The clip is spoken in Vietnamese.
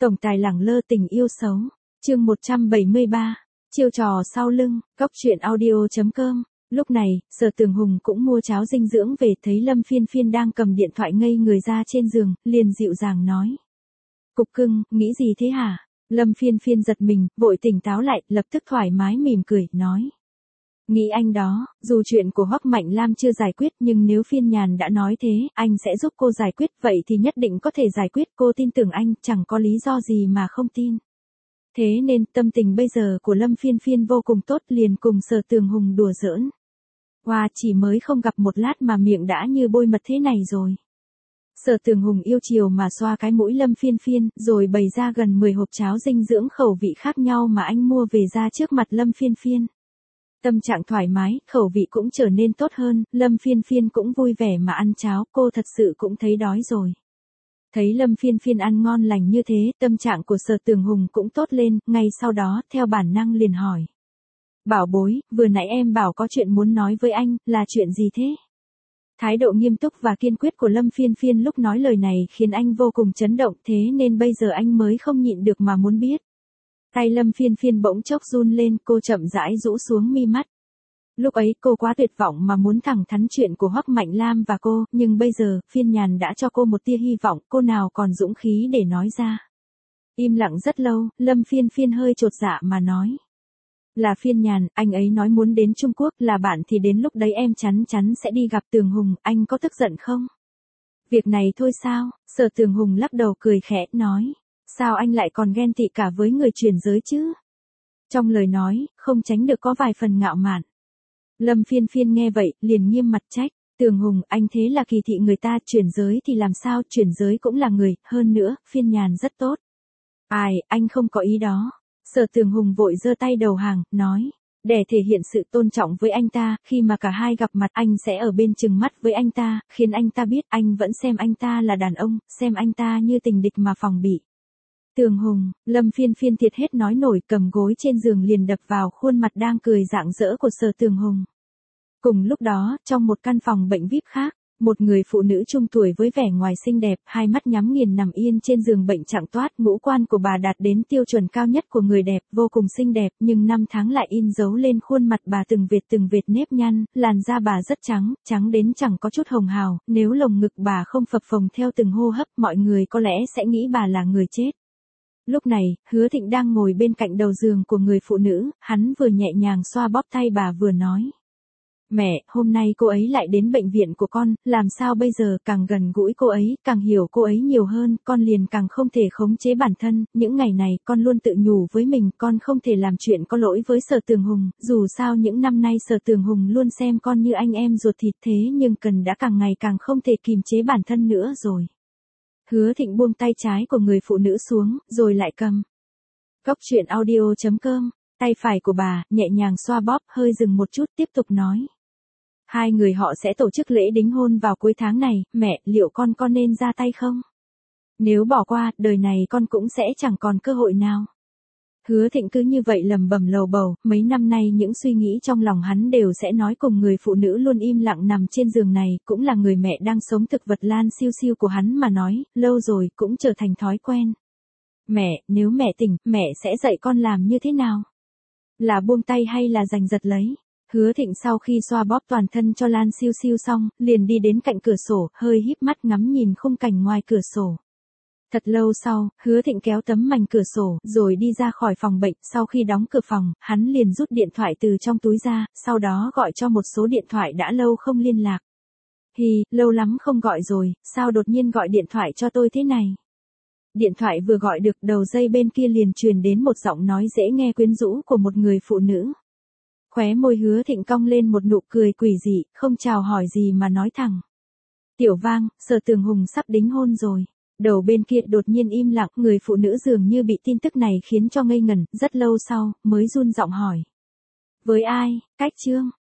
Tổng tài lẳng lơ tình yêu xấu. Chương 173. Chiêu trò sau lưng. Góc truyện audio.com. Lúc này, Sở Tường Hùng cũng mua cháo dinh dưỡng về, thấy Lâm Phiên Phiên đang cầm điện thoại ngây người ra trên giường, liền dịu dàng nói. Cục cưng, nghĩ gì thế hả? Lâm Phiên Phiên giật mình, vội tỉnh táo lại, lập tức thoải mái mỉm cười, nói. Nghĩ anh đó, dù chuyện của Hoắc Mạnh Lam chưa giải quyết nhưng nếu Phiên Nhàn đã nói thế, anh sẽ giúp cô giải quyết, vậy thì nhất định có thể giải quyết, cô tin tưởng anh, chẳng có lý do gì mà không tin. Thế nên tâm tình bây giờ của Lâm Phiên Phiên vô cùng tốt, liền cùng Sở Tường Hùng đùa giỡn. Wow, chỉ mới không gặp một lát mà miệng đã như bôi mật thế này rồi. Sở Tường Hùng yêu chiều mà xoa cái mũi Lâm Phiên Phiên, rồi bày ra gần 10 hộp cháo dinh dưỡng khẩu vị khác nhau mà anh mua về ra trước mặt Lâm Phiên Phiên. Tâm trạng thoải mái, khẩu vị cũng trở nên tốt hơn, Lâm Phiên Phiên cũng vui vẻ mà ăn cháo, cô thật sự cũng thấy đói rồi. Thấy Lâm Phiên Phiên ăn ngon lành như thế, tâm trạng của Sở Tường Hùng cũng tốt lên, ngay sau đó, theo bản năng liền hỏi. Bảo bối, vừa nãy em bảo có chuyện muốn nói với anh, là chuyện gì thế? Thái độ nghiêm túc và kiên quyết của Lâm Phiên Phiên lúc nói lời này khiến anh vô cùng chấn động, thế nên bây giờ anh mới không nhịn được mà muốn biết. Tay Lâm Phiên Phiên bỗng chốc run lên, cô chậm rãi rũ xuống mi mắt. Lúc ấy cô quá tuyệt vọng mà muốn thẳng thắn chuyện của Hoắc Mạnh Lam và cô, nhưng bây giờ, Phiên Nhàn đã cho cô một tia hy vọng, cô nào còn dũng khí để nói ra. Im lặng rất lâu, Lâm Phiên Phiên hơi chột dạ mà nói. Là Phiên Nhàn, anh ấy nói muốn đến Trung Quốc, là bạn thì đến lúc đấy em chắn chắn sẽ đi gặp Tường Hùng, anh có tức giận không? Việc này thôi sao? Sở Tường Hùng lắc đầu cười khẽ, nói. Sao anh lại còn ghen tị cả với người chuyển giới chứ? Trong lời nói, không tránh được có vài phần ngạo mạn. Lâm Phiên Phiên nghe vậy, liền nghiêm mặt trách. Tường Hùng, anh thế là kỳ thị người ta, chuyển giới thì làm sao, chuyển giới cũng là người, hơn nữa, Phiên Nhàn rất tốt. Ai, anh không có ý đó. Sở Tường Hùng vội giơ tay đầu hàng, nói. Để thể hiện sự tôn trọng với anh ta, khi mà cả hai gặp mặt anh sẽ ở bên chừng mắt với anh ta, khiến anh ta biết anh vẫn xem anh ta là đàn ông, xem anh ta như tình địch mà phòng bị. Tường Hùng, Lâm Phiên Phiên thiệt hết nói nổi, cầm gối trên giường liền đập vào khuôn mặt đang cười rạng rỡ của Sở Tường Hùng. Cùng lúc đó, trong một căn phòng bệnh VIP khác, một người phụ nữ trung tuổi với vẻ ngoài xinh đẹp, hai mắt nhắm nghiền nằm yên trên giường bệnh trạng toát, ngũ quan của bà đạt đến tiêu chuẩn cao nhất của người đẹp, vô cùng xinh đẹp, nhưng năm tháng lại in dấu lên khuôn mặt bà từng vệt nếp nhăn, làn da bà rất trắng, trắng đến chẳng có chút hồng hào, nếu lồng ngực bà không phập phồng theo từng hô hấp, mọi người có lẽ sẽ nghĩ bà là người chết. Lúc này, Hứa Thịnh đang ngồi bên cạnh đầu giường của người phụ nữ, hắn vừa nhẹ nhàng xoa bóp tay bà vừa nói. Mẹ, hôm nay cô ấy lại đến bệnh viện của con, làm sao bây giờ, càng gần gũi cô ấy, càng hiểu cô ấy nhiều hơn, con liền càng không thể khống chế bản thân, những ngày này con luôn tự nhủ với mình, con không thể làm chuyện có lỗi với Sở Tường Hùng, dù sao những năm nay Sở Tường Hùng luôn xem con như anh em ruột thịt, thế nhưng cần đã càng ngày càng không thể kìm chế bản thân nữa rồi. Hứa Thịnh buông tay trái của người phụ nữ xuống, rồi lại cầm. Góc truyện audio.com, tay phải của bà, nhẹ nhàng xoa bóp, hơi dừng một chút, tiếp tục nói. Hai người họ sẽ tổ chức lễ đính hôn vào cuối tháng này, mẹ, liệu con nên ra tay không? Nếu bỏ qua, đời này con cũng sẽ chẳng còn cơ hội nào. Hứa Thịnh cứ như vậy lầm bầm lầu bầu, mấy năm nay những suy nghĩ trong lòng hắn đều sẽ nói cùng người phụ nữ luôn im lặng nằm trên giường này, cũng là người mẹ đang sống thực vật Lan Siêu Siêu của hắn mà nói, lâu rồi cũng trở thành thói quen. Mẹ, nếu mẹ tỉnh, mẹ sẽ dạy con làm như thế nào? Là buông tay hay là giành giật lấy? Hứa Thịnh sau khi xoa bóp toàn thân cho Lan Siêu Siêu xong, liền đi đến cạnh cửa sổ, hơi híp mắt ngắm nhìn khung cảnh ngoài cửa sổ. Thật lâu sau, Hứa Thịnh kéo tấm mảnh cửa sổ, rồi đi ra khỏi phòng bệnh, sau khi đóng cửa phòng, hắn liền rút điện thoại từ trong túi ra, sau đó gọi cho một số điện thoại đã lâu không liên lạc. Hi, lâu lắm không gọi rồi, sao đột nhiên gọi điện thoại cho tôi thế này? Điện thoại vừa gọi được, đầu dây bên kia liền truyền đến một giọng nói dễ nghe quyến rũ của một người phụ nữ. Khóe môi Hứa Thịnh cong lên một nụ cười quỷ dị, không chào hỏi gì mà nói thẳng. Tiểu Vang, Sở Tường Hùng sắp đính hôn rồi. Đầu bên kia đột nhiên im lặng, người phụ nữ dường như bị tin tức này khiến cho ngây ngẩn, rất lâu sau, mới run giọng hỏi. Với ai, Cách Trương?